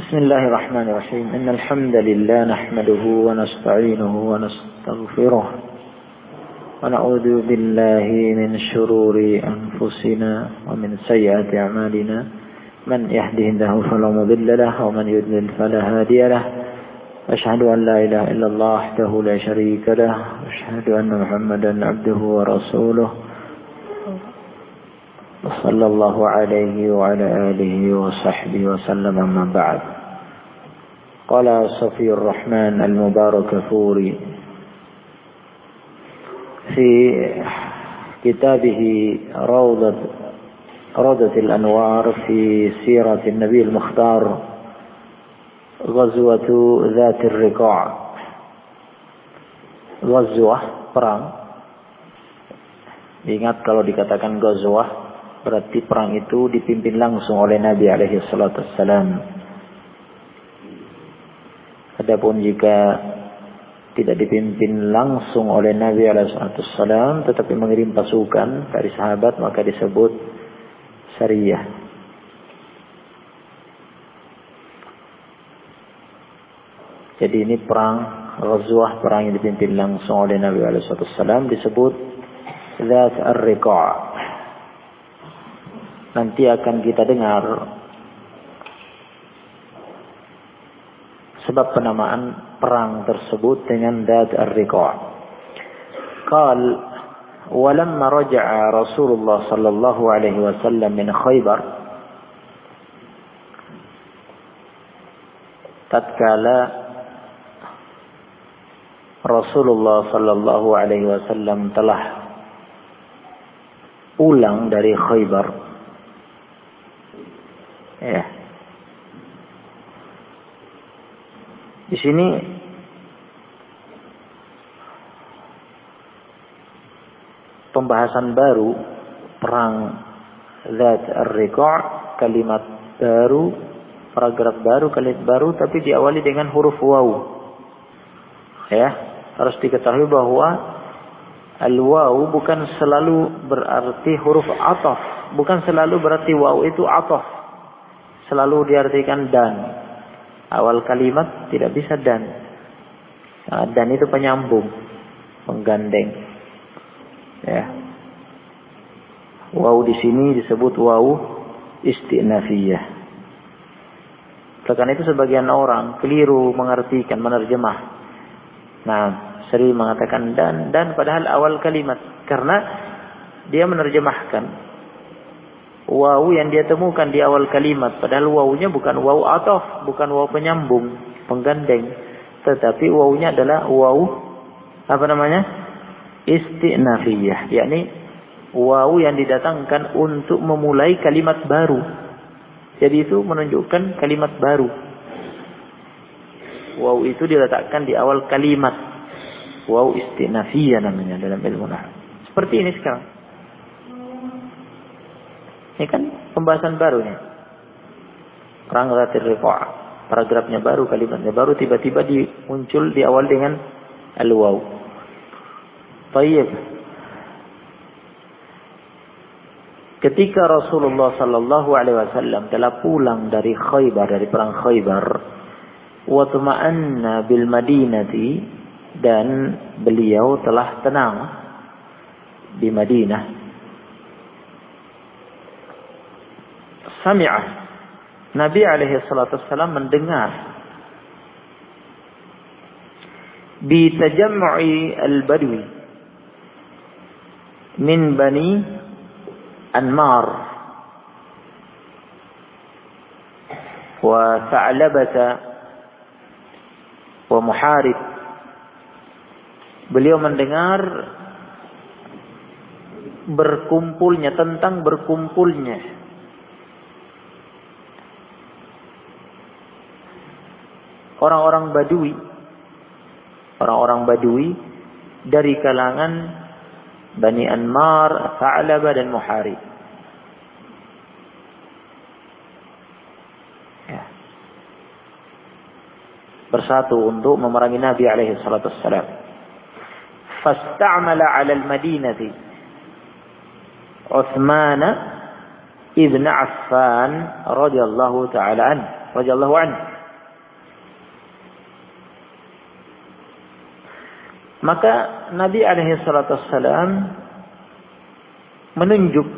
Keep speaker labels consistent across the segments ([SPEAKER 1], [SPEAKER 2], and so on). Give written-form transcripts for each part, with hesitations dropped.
[SPEAKER 1] بسم الله الرحمن الرحيم إن الحمد لله نحمده ونستعينه ونستغفره ونعوذ بالله من شرور أنفسنا ومن سيئات أعمالنا من يهده الله فلا مضل له ومن يضلل فلا هادي له أشهد أن لا إله إلا الله وحده لا شريك له أشهد أن محمدا عبده ورسوله صلى الله عليه وعلى آله وصحبه وسلم أما بعد قال صفي الرحمن المبارك فوري في كتابه روضة الأنوار في سيرة النبي المختار غزوة ذات الرقاع. Ghazwah, perang. Ingat kalau dikatakan ghazwah berarti perang itu dipimpin langsung oleh Nabi alaihi salatu wassalam. Adapun jika tidak dipimpin langsung oleh Nabi alaihi salatu wassalam tetapi mengirim pasukan dari sahabat maka disebut sariyah. Jadi ini perang ghazwah, perang yang dipimpin langsung oleh Nabi alaihi salatu wassalam disebut Dzat ar-Riqa'. Nanti akan kita dengar sebab penamaan perang tersebut dengan Dzat ar-Riqa'. Qal walamma raja'a Rasulullah sallallahu alaihi wasallam min Khaybar, tatkala Rasulullah sallallahu alaihi wasallam telah pulang dari Khaybar. Ya. Di sini pembahasan baru perang Dzat ar-Riqa', kalimat baru, paragraf baru, kalimat baru tapi diawali dengan huruf waw. Ya, harus diketahui bahwa al-waw bukan selalu berarti huruf athaf, bukan selalu berarti waw itu athaf. Selalu diartikan dan. Awal kalimat tidak bisa dan. Dan itu penyambung, penggandeng. Ya. Waw di sini disebut waw istinafiyah. Karena itu sebagian orang keliru mengartikan, menerjemah. Nah, sering mengatakan dan padahal awal kalimat. Karena dia menerjemahkan waw yang dia temukan di awal kalimat, padahal wawnya bukan waw ataf, bukan waw penyambung, penggandeng, tetapi wawnya adalah waw istinafiyah, yakni waw yang didatangkan untuk memulai kalimat baru. Jadi itu menunjukkan kalimat baru. Waw itu diletakkan di awal kalimat, waw istinafiyah namanya dalam ilmu nahwu. Seperti ini sekarang. Ini kan pembahasan barunya. Perang Dzat ar-Riqa'. Paragrafnya baru, kalimatnya baru, tiba-tiba muncul di awal dengan al-waw. Baik. Ketika Rasulullah sallallahu alaihi wasallam telah pulang dari Khaybar, dari perang Khaybar, wa tuma'anna bil Madinati, dan beliau telah tenang di Madinah. Sami'ah, Nabi alaihi salatu wassalam mendengar bi tajammu'i al-badwi min bani Anmar wa Tha'labata wa Muharib. Beliau mendengar tentang berkumpulnya orang-orang Badui dari kalangan Bani Anmar, Tha'labah dan Muharib. Ya. Bersatu untuk memerangi Nabi alaihi salatu wassalam. Fasta'mala 'ala al-Madinati Utsman ibn Affan radhiyallahu taala radhiyallahu anhu. Maka Nabi alaihi salatu wassalam menunjuk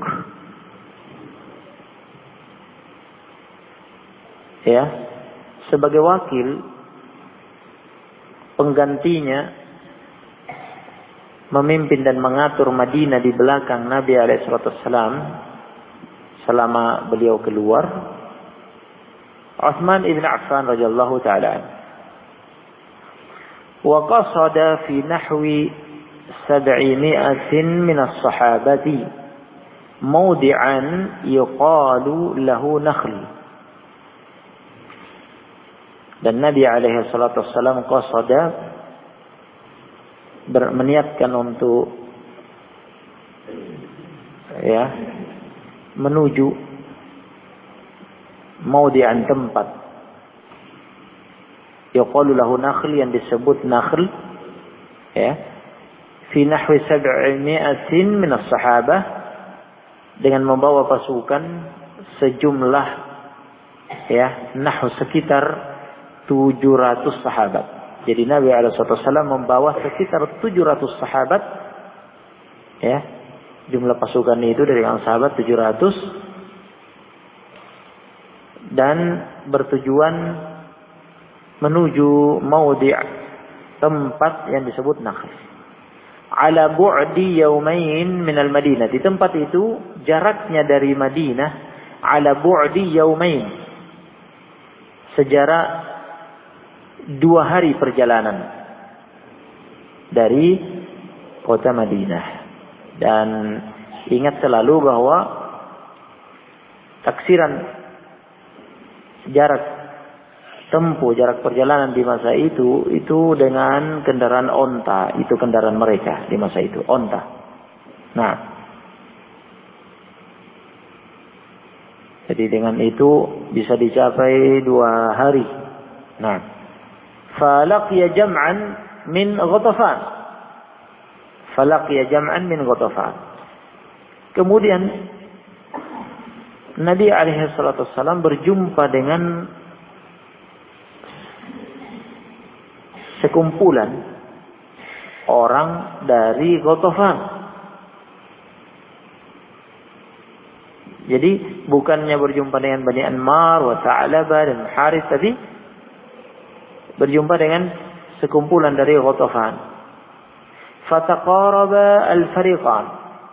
[SPEAKER 1] sebagai wakil penggantinya memimpin dan mengatur Madinah di belakang Nabi alaihi salatu wassalam selama beliau keluar, Utsman ibn Affan radhiyallahu taala. Wa qasada fi nahwi 700 min as-sahabati mawdi'an yuqalu lahu nakhl. Dan Nabi alaihi salatu wassalam qasada meniatkan untuk menuju mawdi'an tempat yuqalu lahu nakhl, yang disebut nakhl, fi nahwi 700 min as-sahabah, dengan membawa pasukan sejumlah nahwu sekitar 700 sahabat. Jadi Nabi alaihi wasallam membawa sekitar 700 sahabat, jumlah pasukan itu dari kalangan sahabat 700, dan bertujuan menuju maudi' tempat yang disebut Nakhl. Ala bu'di yaumain min al-Madinah. Di tempat itu jaraknya dari Madinah ala bu'di yaumain, sejarak 2 hari perjalanan dari kota Madinah. Dan ingat selalu bahwa taksiran jarak tempuh, jarak perjalanan di masa itu dengan kendaraan onta. Itu kendaraan mereka di masa itu, onta. Nah, jadi dengan itu bisa dicapai 2 hari. Nah, falaqiya jam'an min Ghatafan. Falaqiya jam'an min Ghatafan. Kemudian Nabi alaihi salatu wassalam berjumpa dengan sekumpulan orang dari Ghatafan. Jadi bukannya berjumpa dengan Bani Anmar wa Tha'labah dan Harith, tapi berjumpa dengan sekumpulan dari Ghatafan. Fataqaraba al-fariqan.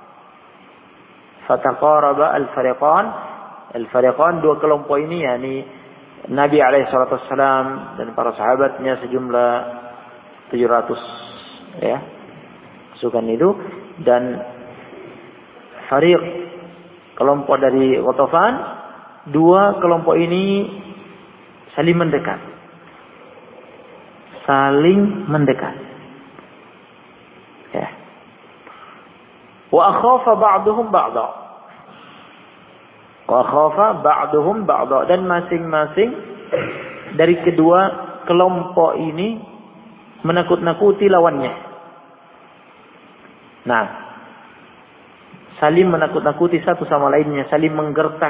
[SPEAKER 1] Fataqaraba al-fariqan. Al-fariqan, 2 kelompok ini, yakni Nabi alaihi salatu wassalam dan para sahabatnya sejumlah 700 pasukan itu, dan fariq, kelompok dari Ghatafan. 2 kelompok ini saling mendekat. Saling mendekat. Wa akhafa ba'duhum ba'da. Wa khafa ba'duhum ba'da, dan masing-masing dari kedua kelompok ini menakut-nakuti lawannya. Nah, saling menakut-nakuti satu sama lainnya, saling menggertak,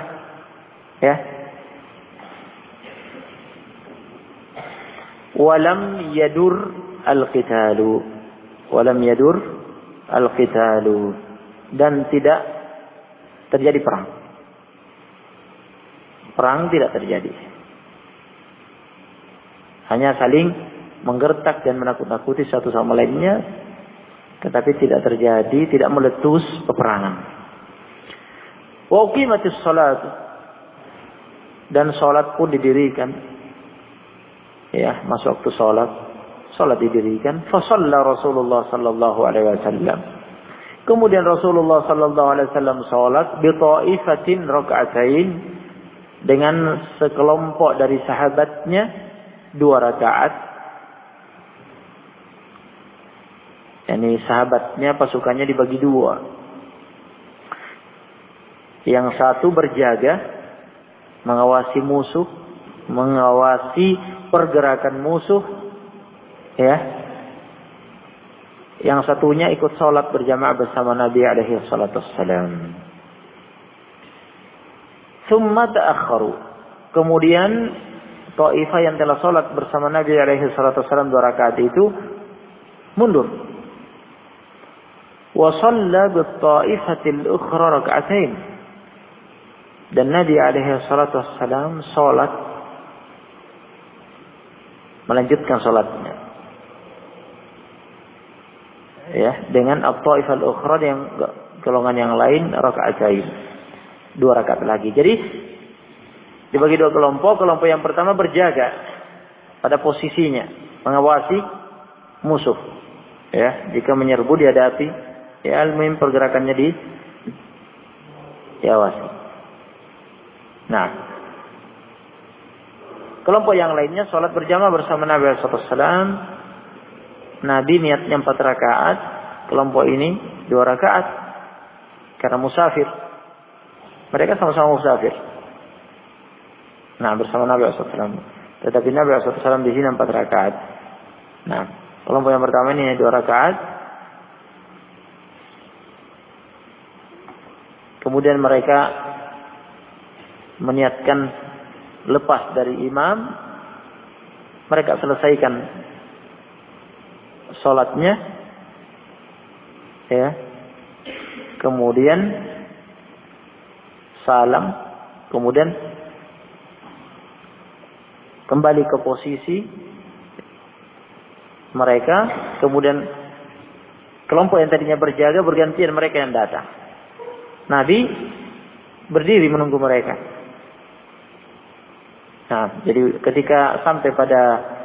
[SPEAKER 1] Walam yadur al-qitalu. Walam yadur al-qitalu, dan tidak terjadi perang. Perang tidak terjadi. Hanya saling menggertak dan menakut-nakuti satu sama lainnya, tetapi tidak terjadi, tidak meletus peperangan. Wa uqimatis salat, dan salat pun didirikan. Masuk waktu salat didirikan. Fa shalla Rasulullah sallallahu alaihi wasallam. Kemudian Rasulullah sallallahu alaihi wasallam salat bi ta'ifatin raka'atain, dengan sekelompok dari sahabatnya 2 rakaat. Yani sahabatnya pasukannya dibagi 2. Yang satu berjaga mengawasi musuh, mengawasi pergerakan musuh, Yang satunya ikut salat berjamaah bersama Nabi alaihi salatu wassalam. Tsumma ta'akharu. Kemudian Taifah yang telah salat bersama Nabi alaihi salatu wasallam 2 rakaat itu mundur. Wa shalla bit-ta'ifatil ukhra rak'atain. Dan Nabi alaihi salatu wassalam salat, melanjutkan salatnya, ya, dengan at-ta'ifah al-ukhra, yang golongan yang lain, raka'atain, 2 rakaat lagi. Jadi dibagi 2 kelompok. Kelompok yang pertama berjaga pada posisinya, mengawasi musuh, ya, jika menyerbu dihadapi, ya, al-muhim pergerakannya diawasi. Nah, kelompok yang lainnya sholat berjamaah bersama Nabi SAW. Nabi niatnya 4 rakaat, kelompok ini 2 rakaat karena musafir. Mereka sama-sama musafir. Nah, bersama Nabi SAW. Tetapi Nabi SAW di sini 4 rakaat. Nah, kelompok yang pertama ini 2 rakaat. Kemudian mereka meniatkan lepas dari imam, mereka selesaikan sholatnya, ya, kemudian salam, kemudian kembali ke posisi mereka, kemudian kelompok yang tadinya berjaga bergantian mereka yang datang. Nabi berdiri menunggu mereka. Nah, jadi ketika sampai pada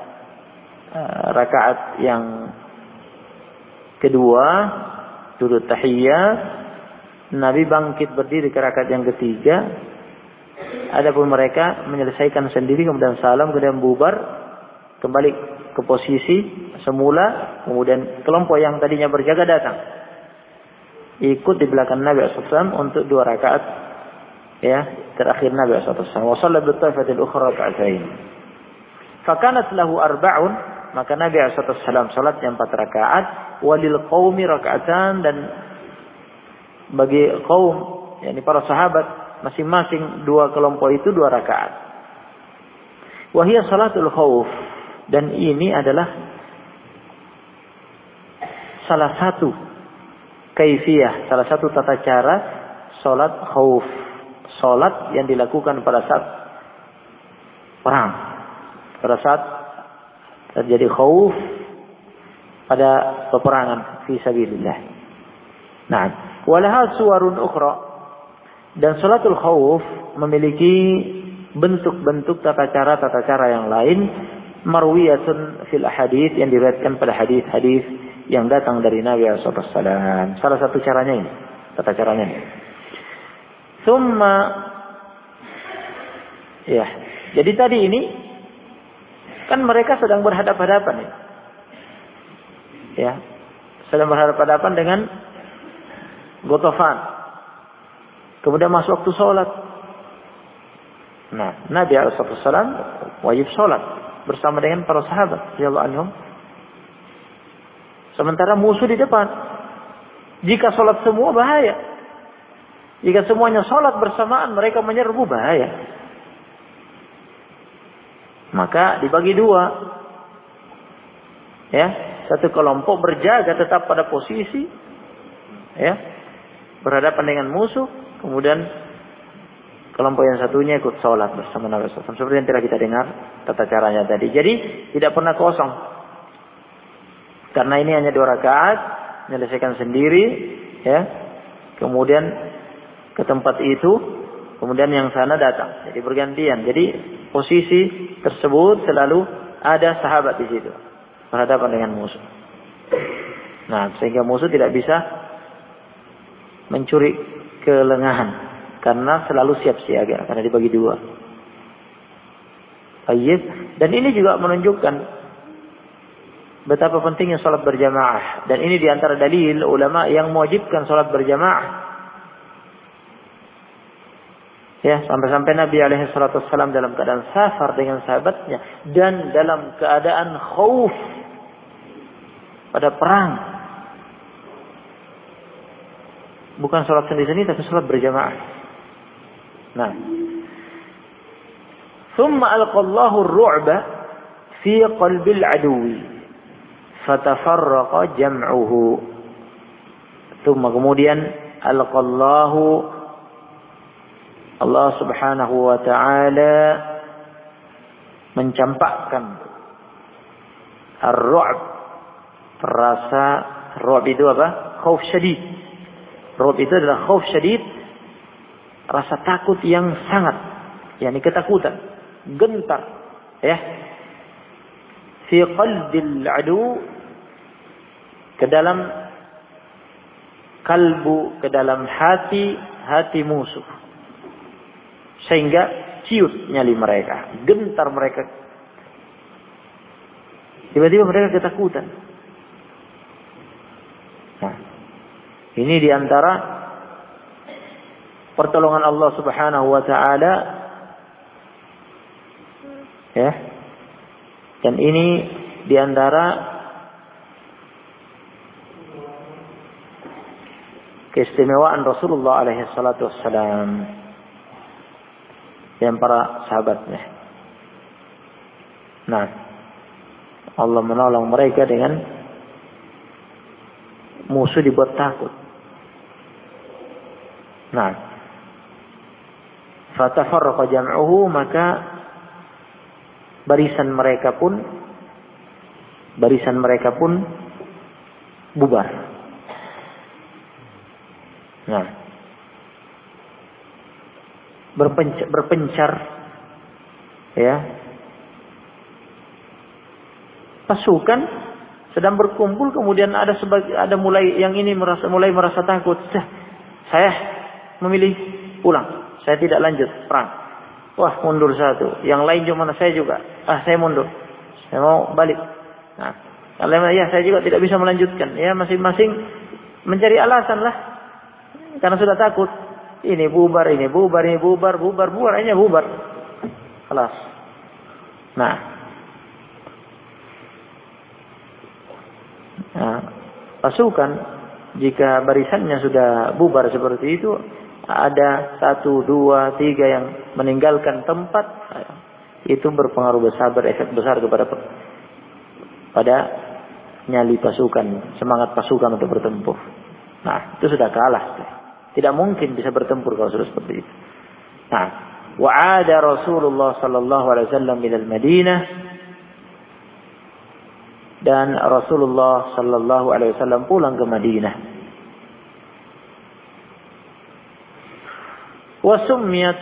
[SPEAKER 1] rakaat yang kedua, duduk tahiyat, Nabi bangkit berdiri ke rakaat yang ketiga. Adapun mereka menyelesaikan sendiri, kemudian salam, kemudian bubar, kembali ke posisi semula. Kemudian kelompok yang tadinya berjaga datang, ikut di belakang Nabi SAW untuk 2 rakaat, ya, terakhir Nabi SAW. Wa shalla bi-ta'ifatil ukhra rak'atain. Fakanat lahu arba'un, maka Nabi SAW salatnya 4 rakaat, walil qaumi rak'atan, dan bagi kaum, yakni para sahabat, masing-masing 2 kelompok itu 2 rakaat. Wa hiya salatul khauf, dan ini adalah salah satu kaifiyah, salah satu tata cara salat khauf. Salat yang dilakukan pada saat perang, pada saat terjadi khauf pada peperangan fi sabilillah. Nah, walaha suwarun ukhra, dan salatul khauf memiliki bentuk-bentuk tata cara yang lain, marwiyatun fil hadits, yang diriwayatkan pada hadis-hadis yang datang dari Nabi sallallahu alaihi wasallam. Salah satu caranya ini, tata caranya ini. Summa, ya, jadi tadi ini kan mereka sedang berhadapan-hadapan, ya, sedang berhadapan-hadapan dengan Ghatafan. Kemudian masuk waktu sholat. Nah, Nabi SAW wajib sholat bersama dengan para sahabat radhiyallahu anhum. Sementara musuh di depan. Jika sholat semua bahaya. Jika semuanya sholat bersamaan, mereka menyerbu, bahaya. Maka dibagi 2. Ya, satu kelompok berjaga tetap pada posisi, ya, berhadapan dengan musuh. Kemudian kelompok yang satunya ikut sholat bersama Nabi SAW. Seperti yang telah kita dengar tata caranya tadi. Jadi tidak pernah kosong. Karena ini hanya 2 rakaat, menyelesaikan sendiri, ya. Kemudian ke tempat itu, kemudian yang sana datang. Jadi bergantian. Jadi posisi tersebut selalu ada sahabat di situ, berhadapan dengan musuh. Nah, sehingga musuh tidak bisa mencuri kelengahan, karena selalu siap siaga, karena dibagi 2. Baik. Dan ini juga menunjukkan betapa pentingnya salat berjamaah. Dan ini diantara dalil ulama yang mewajibkan salat berjamaah. Ya, sampai-sampai Nabi SAW dalam keadaan safar dengan sahabatnya dan dalam keadaan khauf pada perang, bukan sholat sendiri-sendiri tapi sholat berjamaah. Nah, thumma alqallahu ar-ru'ba fi qalbil aduwi fatafarraqa jam'uhu. Kemudian alqallahu, Allah Subhanahu wa taala mencampakkan ar-ru'b, rasa ru'b itu apa? Khauf syadid. Ru'b itu adalah khauf syadid, rasa takut yang sangat, yakni ketakutan, gentar, ya. Fi qalbil adu, ke dalam kalbu, ke dalam hati musuh, sehingga ciut nyali mereka, gentar mereka, tiba-tiba mereka ketakutan. Nah, ini diantara pertolongan Allah Subhanahu wa taala, ya. Dan ini diantara keistimewaan Rasulullah alaihi salatu wassalam dan para sahabatnya. Nah, Allah menolong mereka dengan musuh dibuat takut. Nah, fatafarraqa jam'uhu, maka barisan mereka pun bubar. Nah, berpencar, ya. Pasukan sedang berkumpul, kemudian ada mulai yang ini mulai merasa takut. Saya memilih pulang, saya tidak lanjut perang. Wah, mundur satu. Yang lain cuma saya juga. Saya mundur. Saya mau balik. Nah, kalau ya saya juga tidak bisa melanjutkan. Ya, masing-masing mencari alasan lah. Karena sudah takut. Ini bubar, akhirnya bubar. Kelas. Nah, pasukan jika barisannya sudah bubar seperti itu, ada 1, 2, 3 yang meninggalkan tempat, itu berpengaruh besar, berefek besar pada nyali pasukan, semangat pasukan untuk bertempur. Nah, itu sudah kalah. Tidak mungkin bisa bertempur kalau sudah seperti itu. Nah, wa'ada Rasulullah sallallahu alaihi wasallam ilal Madinah, dan Rasulullah sallallahu alaihi wasallam pulang ke Madinah. وسميت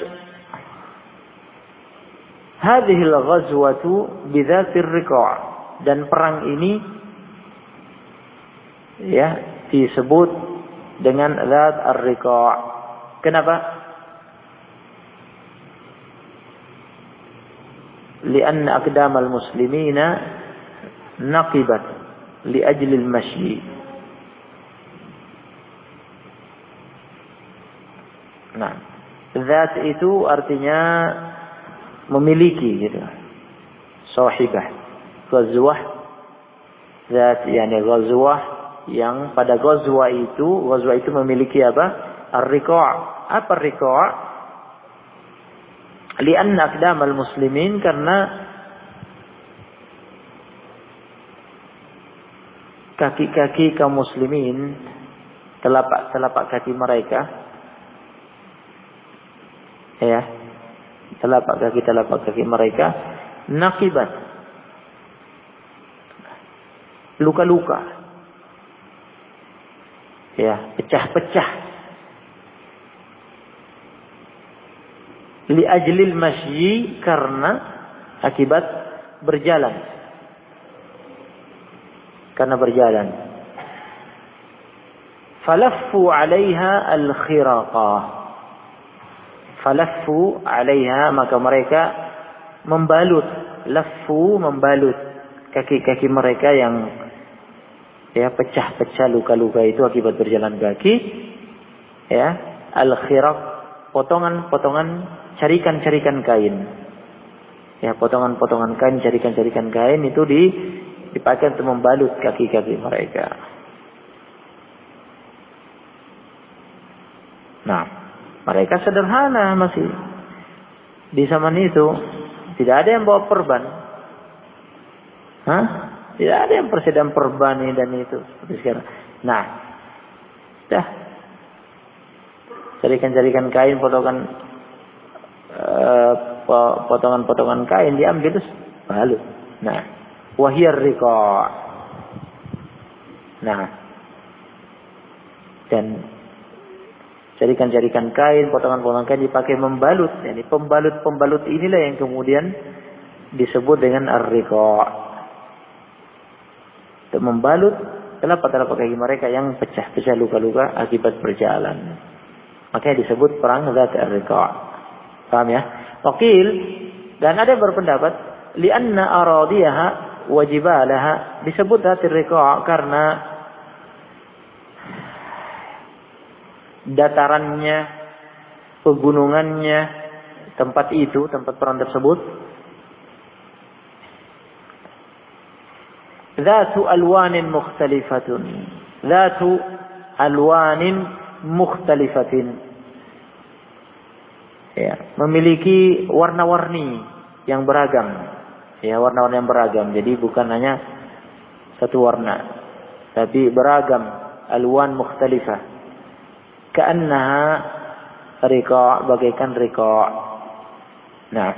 [SPEAKER 1] هذه الغزوة بذات الرقاع, dan perang ini ya disebut dengan Zat ar-Riqa'. Kenapa? لأن أقدام المسلمين نقبت لأجل المشي. Nah, Zat itu artinya memiliki, gitu. Sahibah. Ghazwah. Zat yani ghazwah, yang pada ghazwah itu memiliki apa? Ar-Riqa'. Apa Ar-Riqa'? Lianna aqdamal muslimin, karena kaki-kaki kaum muslimin, telapak kaki mereka, ya, telapak kaki mereka naqibat, luka-luka, ya, pecah-pecah, li ajlil masyi, karena akibat berjalan, falaffu 'alaiha al-khiraqah. Falaffu 'alaiha, maka mereka membalut kaki-kaki mereka yang ya pecah-pecah, luka-luka itu akibat berjalan kaki, ya, al-khiraq, potongan-potongan carikan-carikan kain. Ya, potongan-potongan kain, carikan-carikan kain itu dipakai untuk membalut kaki-kaki mereka. Nah, mereka sederhana masih. Di zaman itu tidak ada yang bawa perban. Tidak ada yang persediaan perban ini dan itu seperti sekarang. Nah, Dah. Jadikan kain, potongan kain diambil terus balut. Nah, wahiyar riqa'. Nah, dan jadikan kain, potongan kain dipakai membalut. Jadi pembalut inilah yang kemudian disebut dengan ar-riqa'. Untuk membalut telapak kaki mereka yang pecah luka-luka akibat berjalan. Makanya disebut perang Dzat ar-Riqa'. Paham ya? Waqil, dan ada yang berpendapat li'anna aradiyaha wa jibalaha, disebut Dzat ar-Riqa' karena datarannya, pegunungannya, tempat perang tersebut Dzatu alwanin mukhtalifatun. Dzatu alwanin mukhtalifatin. Ya, memiliki warna-warni yang beragam. Ya, warna-warni yang beragam. Jadi bukan hanya satu warna, tapi beragam, alwan mukhtalifah. Ka'annaha riqa', bagaikan riqa'. Nah,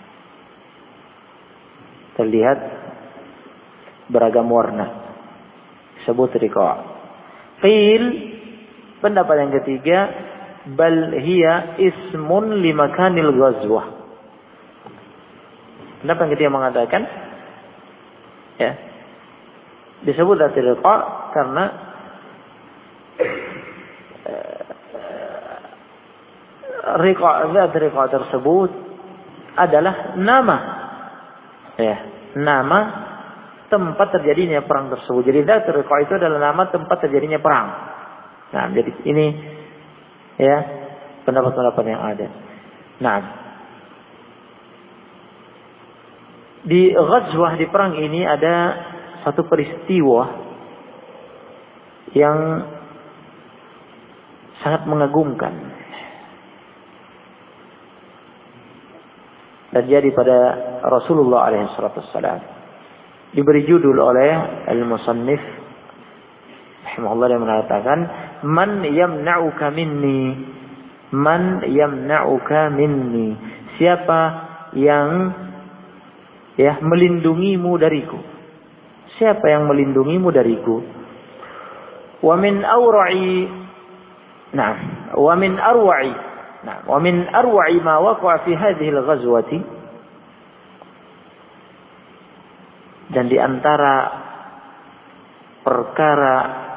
[SPEAKER 1] terlihat beragam warna, disebut riqa'. Qil, pendapat yang ketiga, bal hiya ismun limakanil ghazwah. Pendapat yang ketiga mengatakan, ya, disebut riqa' karena riqa' tersebut adalah nama, ya, nama tempat terjadinya perang tersebut. Jadi Dzat ar-Riqa' itu adalah nama tempat terjadinya perang. Nah, jadi ini ya pendapat-pendapat yang ada. Nah, di ghazwah, di perang ini ada satu peristiwa yang sangat mengagumkan. Terjadi pada Rasulullah alaihissalam. Diberi judul oleh al-musannif rahimahullah yang mengatakan, man yamna'uka minni, man yamna'uka minni, siapa yang melindungimu dariku, siapa yang melindungimu dariku. Wa min awra'i, nah, wa min arwa'i, nah, wa min arwa'i ma waqa'a fi hadhihi al-ghazwati, dan di antara perkara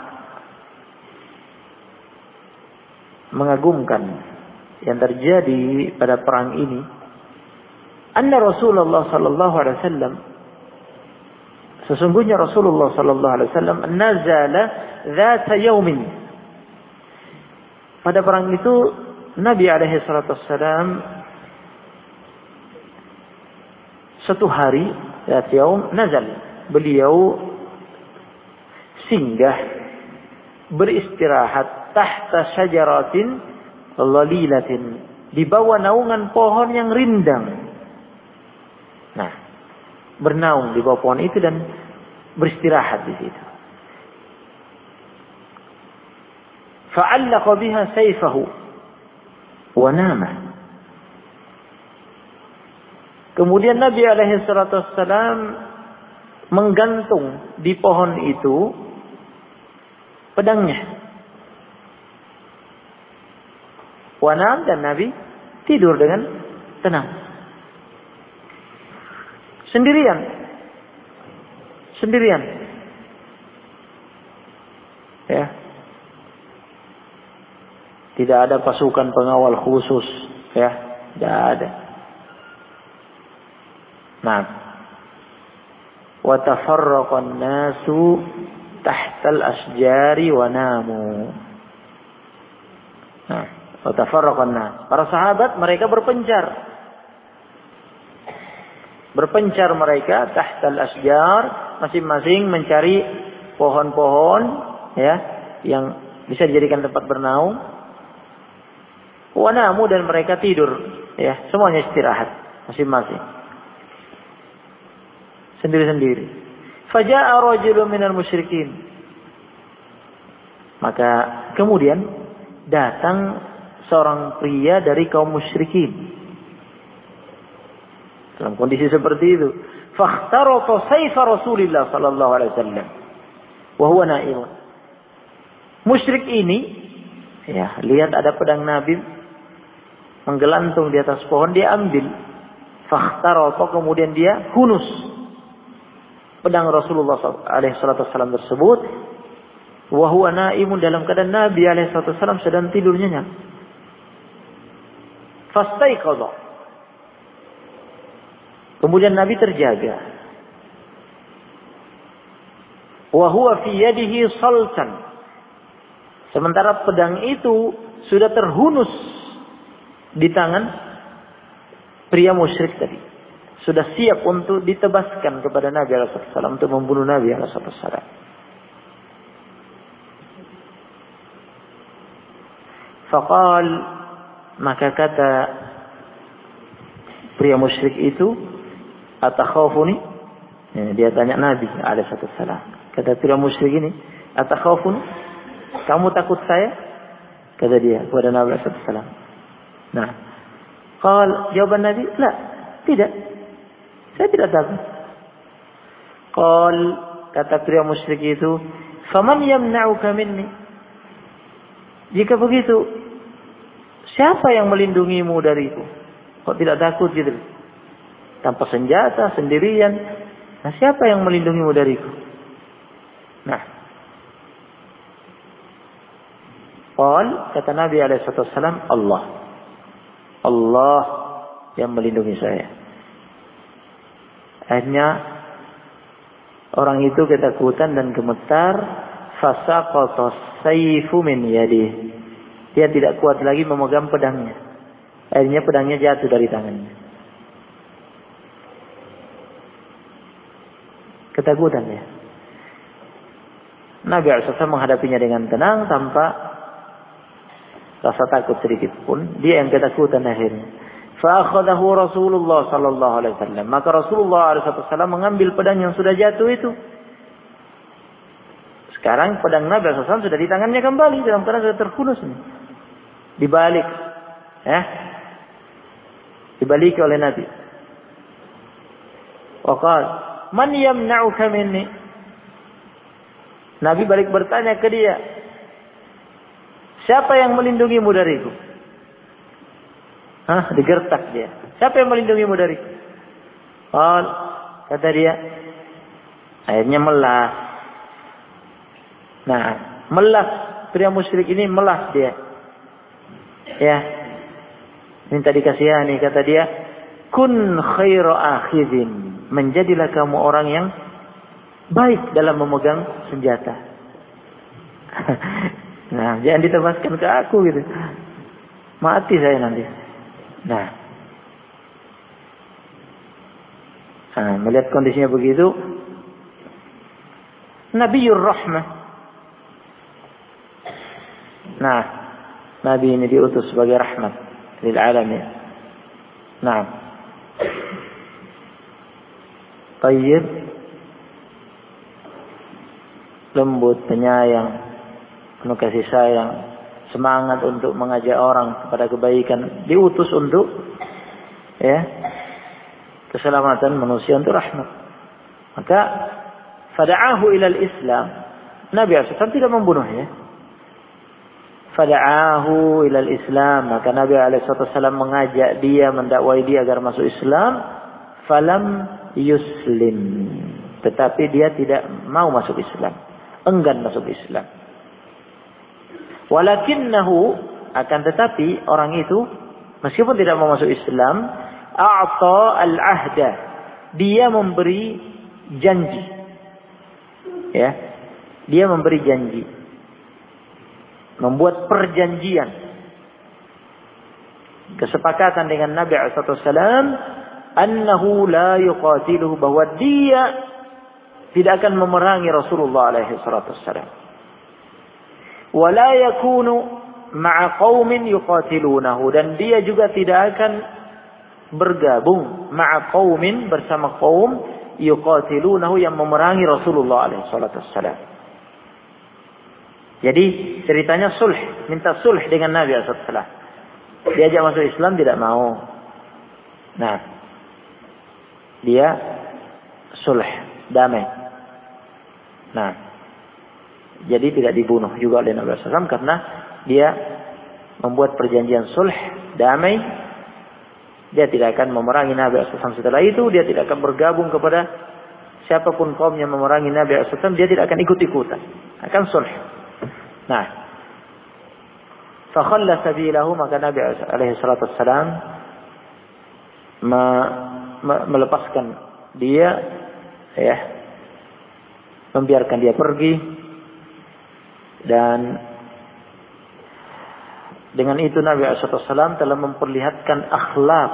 [SPEAKER 1] mengagumkan yang terjadi pada perang ini, anna Rasulullah sallallahu alaihi wasallam, sesungguhnya Rasulullah sallallahu alaihi wasallam nazala dzata yaumin, pada perang itu Nabi alaihi salatu wasallam satu hari, dzat yaum, nazal, beliau singgah, beristirahat, tahta syajaratin dhalilatin, di bawah naungan pohon yang rindang. Nah, bernaung di bawah pohon itu dan beristirahat di situ. Fa'allaqa biha sayfahu wa nama. Kemudian Nabi alaihi salatu wassalam menggantung di pohon itu pedangnya. Wanam, dan Nabi tidur dengan tenang. Sendirian. Ya. Tidak ada pasukan pengawal khusus, ya, tidak ada. Nah, wa tafarraqan nasu tahtal asjari wa namu. Nah, wa tafarraqan nas, para sahabat mereka berpencar mereka tahtal asjar, masing-masing mencari pohon-pohon, ya, yang bisa dijadikan tempat bernaung. Wa namu, dan mereka tidur, ya, semuanya istirahat masing-masing, sendiri-sendiri. Faja'a rajulun minal musyrikin, Maka kemudian datang seorang pria dari kaum musyrikin. Dalam kondisi seperti itu, fakhtarata sayfa Rasulillah sallallahu alaihi wasallam wa huwa na'im. Musyrik ini, ya, lihat ada pedang Nabi menggelantung di atas pohon, dia ambil. Fakhtarata, kemudian dia hunus pedang Rasulullah alaihi wasallam tersebut. Wa huwa na'imun, dalam keadaan Nabi alaihi wasallam sedang tidur nyenyak. Fastaiqadha, kemudian Nabi terjaga. Wa huwa fi yadihi saltan, sementara pedang itu sudah terhunus di tangan pria musyrik tadi. Sudah siap untuk ditebaskan kepada Nabi alaihi wasallam, untuk membunuh Nabi alaihi wasallam. Faqal, maka kata pria musyrik itu, atakhafuni? Dia tanya Nabi alaihi wasallam. Kata pria musyrik ini, atakhafuni? Kamu takut saya? Kata dia kepada Nabi alaihi wasallam. Nah, qal, jawaban Nabi, la, tidak. Saya tidak takut. Qal, kata pria musyrik itu, faman yamna'uka minni? Jika begitu, siapa yang melindungimu dariku? Kok tidak takut gitu? Tanpa senjata, sendirian. Nah, siapa yang melindungimu dariku? Nah, qal, kata Nabi alaihi wasallam, Allah. Allah yang melindungi saya. Akhirnya orang itu ketakutan dan gemetar. Fasaqata sayfu min yadihi. Dia tidak kuat lagi memegang pedangnya. Akhirnya pedangnya jatuh dari tangannya. Ketakutan ya. Nabi SAW menghadapinya dengan tenang tanpa rasa takut sedikit pun. Dia yang ketakutan akhirnya. Fa'akhadahu Rasulullah sallallahu alaihi wasallam. Maka Rasulullah alaihi wasallam mengambil pedang yang sudah jatuh itu. Sekarang pedang Nabi SAW sudah di tangannya kembali, dalam keadaan sudah terhunus nih. Dibalik, ya, dibalik oleh Nabi. Waqal, man yamna'uka minni? Nabi balik bertanya ke dia, siapa yang melindungimu dariku? Digertak dia. Siapa yang melindungimu dariku? Qal, kata dia, akhirnya melas. Nah, melas, pria musyrik ini melas dia. Ya, minta dikasihani, kata dia, kun khairu akhidin, menjadilah kamu orang yang baik dalam memegang senjata. Nah, jangan ditebaskan ke aku gitu, mati saya nanti. Nah, melihat kondisinya begitu, Nabiyur Rahmah. Nah, Nabi ini diutus sebagai rahmat lil alamin. Nah, tayyib, lembut, penyayang, penuh kasih sayang, semangat untuk mengajak orang kepada kebaikan, diutus untuk, ya, keselamatan manusia, untuk rahmat. Maka fada'ahu ilal Islam. Nabi SAW tidak membunuhnya. Fada'ahu ilal Islam, maka Nabi SAW mengajak dia, mendakwai dia agar masuk Islam. Falam yuslim, tetapi dia tidak mau masuk Islam, enggan masuk Islam. Walakinnahu, akan tetapi orang itu meskipun tidak mau masuk Islam, a'ta al-ahda, dia memberi janji. Ya, dia memberi janji, membuat perjanjian, kesepakatan dengan Nabi SAW, annahu la yuqatiluhu, bahwa dia tidak akan memerangi Rasulullah SAW. Wa la yakunu ma'a qaumin yuqatilunahu, dan dia juga tidak akan bergabung ma'a qaumin, bersama kaum yuqatilunahu, yang memerangi Rasulullah SAW. Jadi ceritanya sulh, minta sulh dengan Nabi SAW. Diajak masuk Islam tidak mau. Nah, dia sulh, damai. Nah, jadi tidak dibunuh juga oleh Nabi SAW karena dia membuat perjanjian sulh, damai. Dia tidak akan memerangi Nabi SAW. Setelah itu dia tidak akan bergabung kepada siapapun kaum yang memerangi Nabi SAW. Dia tidak akan ikut-ikutan, akan sulh. Nah, fakhalla sabilahu, maka Nabi SAW melepaskan dia, ya, membiarkan dia pergi, dan dengan itu Nabi SAW telah memperlihatkan akhlak,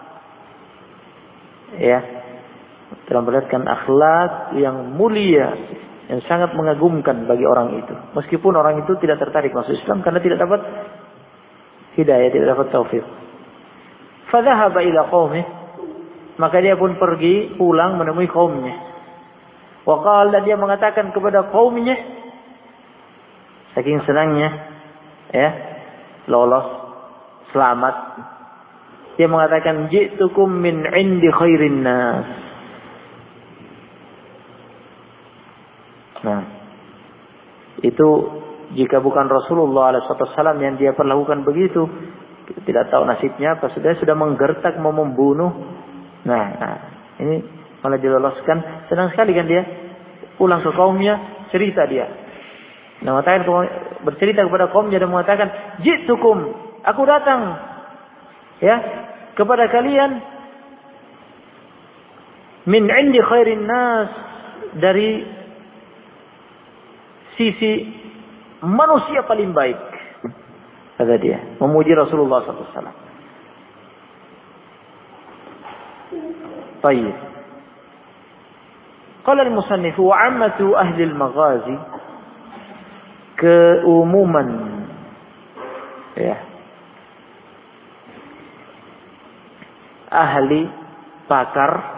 [SPEAKER 1] ya, telah memperlihatkan akhlak yang mulia, yang sangat mengagumkan bagi orang itu. Meskipun orang itu tidak tertarik masuk Islam karena tidak dapat hidayah, tidak dapat taufik. Fadhahaba ila qaumih, maka dia pun pergi pulang menemui kaumnya. Wa qala, dia mengatakan kepada kaumnya, saking senangnya, ya, lolos, selamat, dia mengatakan, ji'tukum min 'indi khairin nas. Nah, itu jika bukan Rasulullah SAW yang dia perlakukan begitu, kita tidak tahu nasibnya apa. Sudah menggertak, mau membunuh. Nah, ini malah diloloskan. Senang sekali kan dia. Pulang ke kaumnya, cerita dia. Nah, mengatakan, bercerita kepada kaumnya dan mengatakan, ji'tukum, aku datang, ya, kepada kalian, min 'indi khairin nas, dari sisi manusia paling baik, kata dia, memuji Rasulullah SAW. Baik. Qala al-musannif wa 'ammatu ahli al-maghazi, keumuman, ya, ahli pakar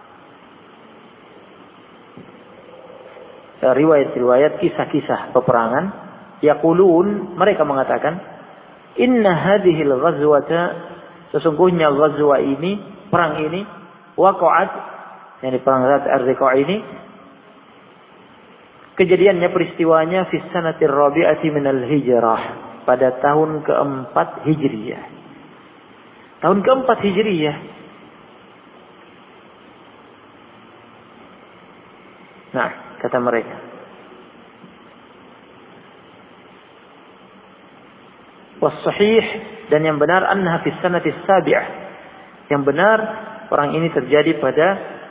[SPEAKER 1] riwayat-riwayat kisah-kisah peperangan, yaqulun, mereka mengatakan, inna hadhil ghazwata, sesungguhnya ghazwa ini, perang ini, waqa'at, yakni perang Zat ar-Riqa' ini, kejadiannya, peristiwanya, fi sanatir rabi'ati minal hijrah, pada tahun keempat Hijriyah. Tahun keempat Hijriyah. Nah, kata mereka, was-sahih, dan yang benar, annaha fi sanati as-sabi'ah, yang benar perang ini terjadi pada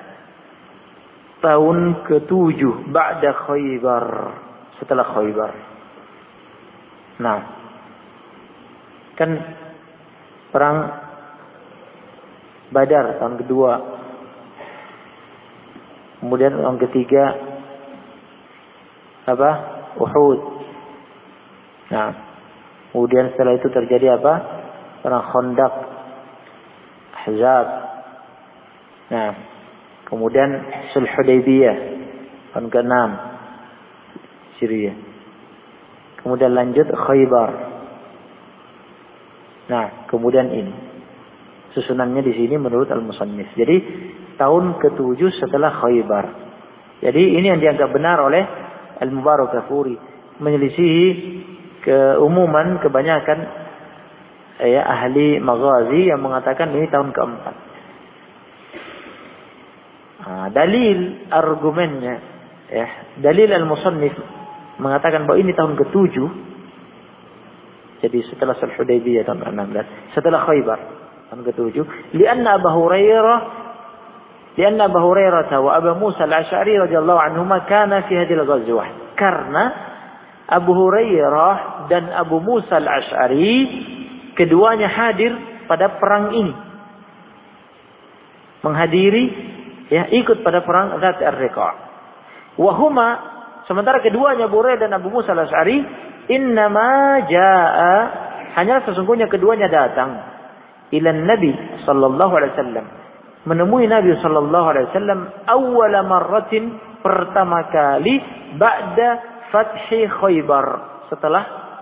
[SPEAKER 1] tahun ke-7 ba'da Khaybar, setelah Khaybar. Nah, kan perang Badar tahun kedua, kemudian tahun ketiga apa? Uhud. Nah, kemudian setelah itu terjadi apa? Perang Khandaq, Ahzab. Nah, kemudian Sulh Hudaybiyah tahun ke-6 Syria. Kemudian lanjut Khaybar. Nah, kemudian ini susunannya di sini menurut Al-Musannif. Jadi tahun ke-7 setelah Khaybar. Jadi ini yang dianggap benar oleh Al-Mubarakafuri, menyelisihi keumuman kebanyakan ahli maghazi yang mengatakan ini tahun keempat. Dalil argumennya, dalil Al-Musannif mengatakan bahwa ini tahun ke-7. Jadi setelah Sulh Hudaybiyah tahun ke-16, setelah Khaybar tahun ke-7. Lianna Abu Hurairah wa Abu Musa al-Asy'ari radhiyallahu anhuma kana fi hadhihi al-ghazwah. Karena Abu Hurairah dan Abu Musa al-Asy'ari keduanya hadir pada perang ini. Menghadiri, ikut pada perang Zat ar-Riqa'. Wa huma, sementara keduanya Abu Hurairah dan Abu Musa al-Asy'ari, innama jaa, hanya sesungguhnya keduanya datang ila Nabi sallallahu alaihi wasallam, menemui Nabi sallallahu alaihi wasallam awwala marratin, pertama kali, ba'da fathi Khaybar, setelah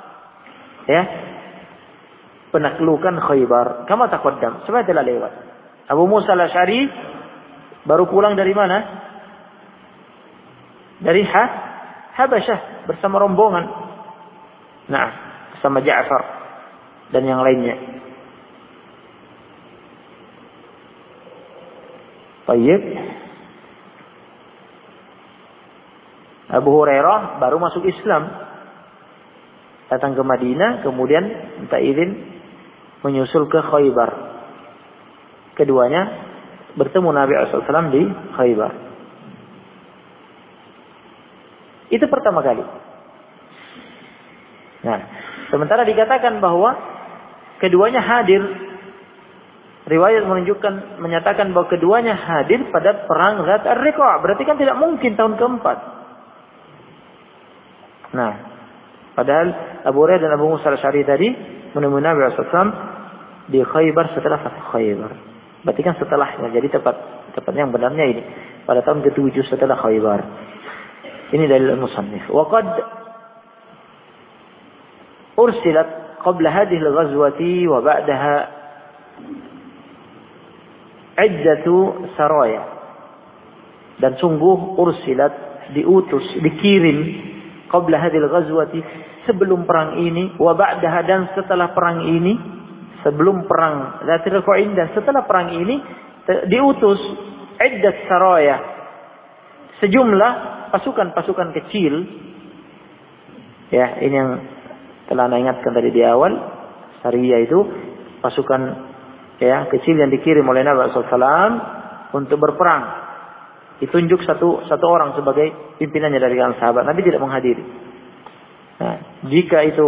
[SPEAKER 1] penaklukan Khaybar. Kama taqaddam, sebab telah lewat. Abu Musa al-Asy'ari baru pulang dari mana? Dari Habasyah bersama rombongan. Nah, bersama Ja'far dan yang lainnya. Baik. Abu Hurairah baru masuk Islam. Datang ke Madinah, kemudian minta izin menyusul ke Khaybar. Keduanya bertemu Nabi SAW di Khaybar. Itu pertama kali. Nah, sementara dikatakan bahwa keduanya hadir. Riwayat menyatakan bahwa keduanya hadir pada perang Zat Ar-Riqa'. Berarti kan tidak mungkin tahun keempat. Nah, padahal Abu Hurairah dan Abu Musa al-Asy'ari tadi menemui Nabi SAW di Khaybar setelah Fath Khaybar. Berarti kan setelahnya. Jadi tepatnya yang benarnya ini pada tahun ke-7 setelah Khaybar. Ini dalil al-musannif. Wa qad ursilat qabla hadhihi al-ghazwati wa ba'daha iddatu saraya. Dan sungguh ursilat, diutus, dikirim qabla hadhihi al-ghazwati, sebelum perang ini, wa ba'daha, dan setelah perang ini, sebelum perang Zatir Riqa'in dan setelah perang ini diutus iddat saraya, sejumlah pasukan-pasukan kecil. Ya, ini yang telah Anda ingatkan tadi di awal. Sariyah itu pasukan kecil yang dikirim oleh Nabi SAW untuk berperang. Ditunjuk satu orang sebagai pimpinannya dari kalangan sahabat. Nabi tidak menghadiri. Nah, jika itu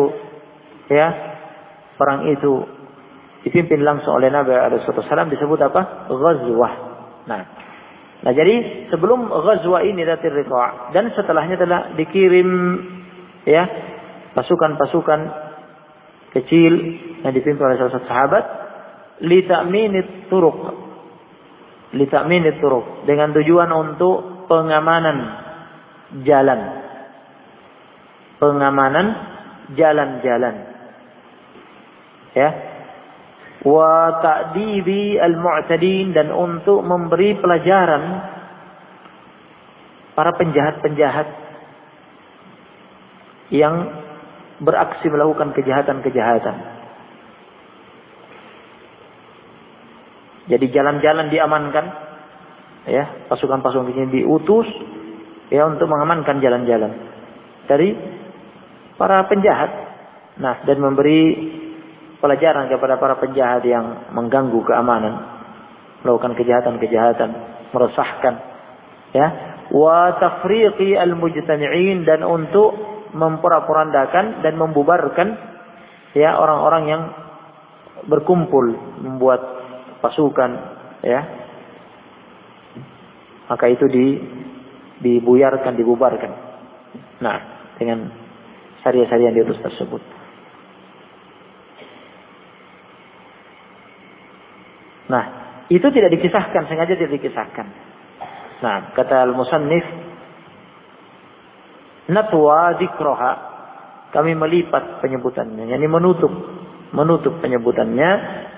[SPEAKER 1] perang itu dipimpin langsung oleh Nabi SAW disebut apa? Ghazwah. Nah, jadi sebelum ghazwah ini Zatir Riqa' dan setelahnya telah dikirim pasukan-pasukan kecil yang dipimpin oleh salah satu sahabat li ta'minit turuq, dengan tujuan untuk pengamanan jalan-jalan. Wa ta'dibi al-mu'tadin, dan untuk memberi pelajaran para penjahat-penjahat yang beraksi melakukan kejahatan-kejahatan. Jadi jalan-jalan diamankan, pasukan-pasukan ini diutus untuk mengamankan jalan-jalan dari para penjahat. Nah, dan memberi pelajaran kepada para penjahat yang mengganggu keamanan, melakukan kejahatan-kejahatan, meresahkan. Wa tafriqi al-mujtami'in, dan untuk memporak-porandakan dan membubarkan orang-orang yang berkumpul membuat pasukan, maka itu dibubarkan. Nah, dengan syariah-syariah yang diutus tersebut. Nah, itu tidak dikisahkan, sengaja tidak dikisahkan. Nah, kata al-musannif, natwa dzikraha, kami melipat penyebutannya, yakni menutup penyebutannya,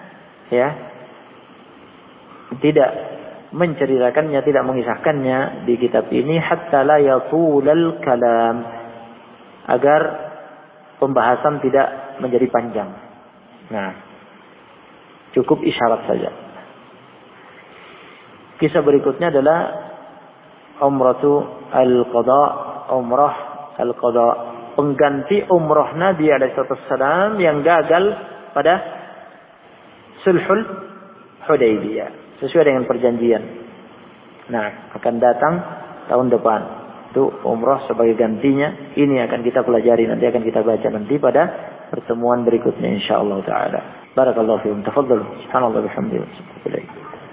[SPEAKER 1] tidak menceritakannya, tidak mengisahkannya di kitab ini, hatta la yatulal kalam, agar pembahasan tidak menjadi panjang. Nah, cukup isyarat saja. Kisah berikutnya adalah umrah al-qada, pengganti umrah Nabi SAW yang gagal pada Sulhul Hudaybiyah, sesuai dengan perjanjian. Nah, akan datang tahun depan. Itu umrah sebagai gantinya. Ini akan kita pelajari, nanti akan kita baca nanti pada pertemuan berikutnya insyaallah taala. Barakallahu fiikum. Tafadhalu. Subhanallah bihamdihi.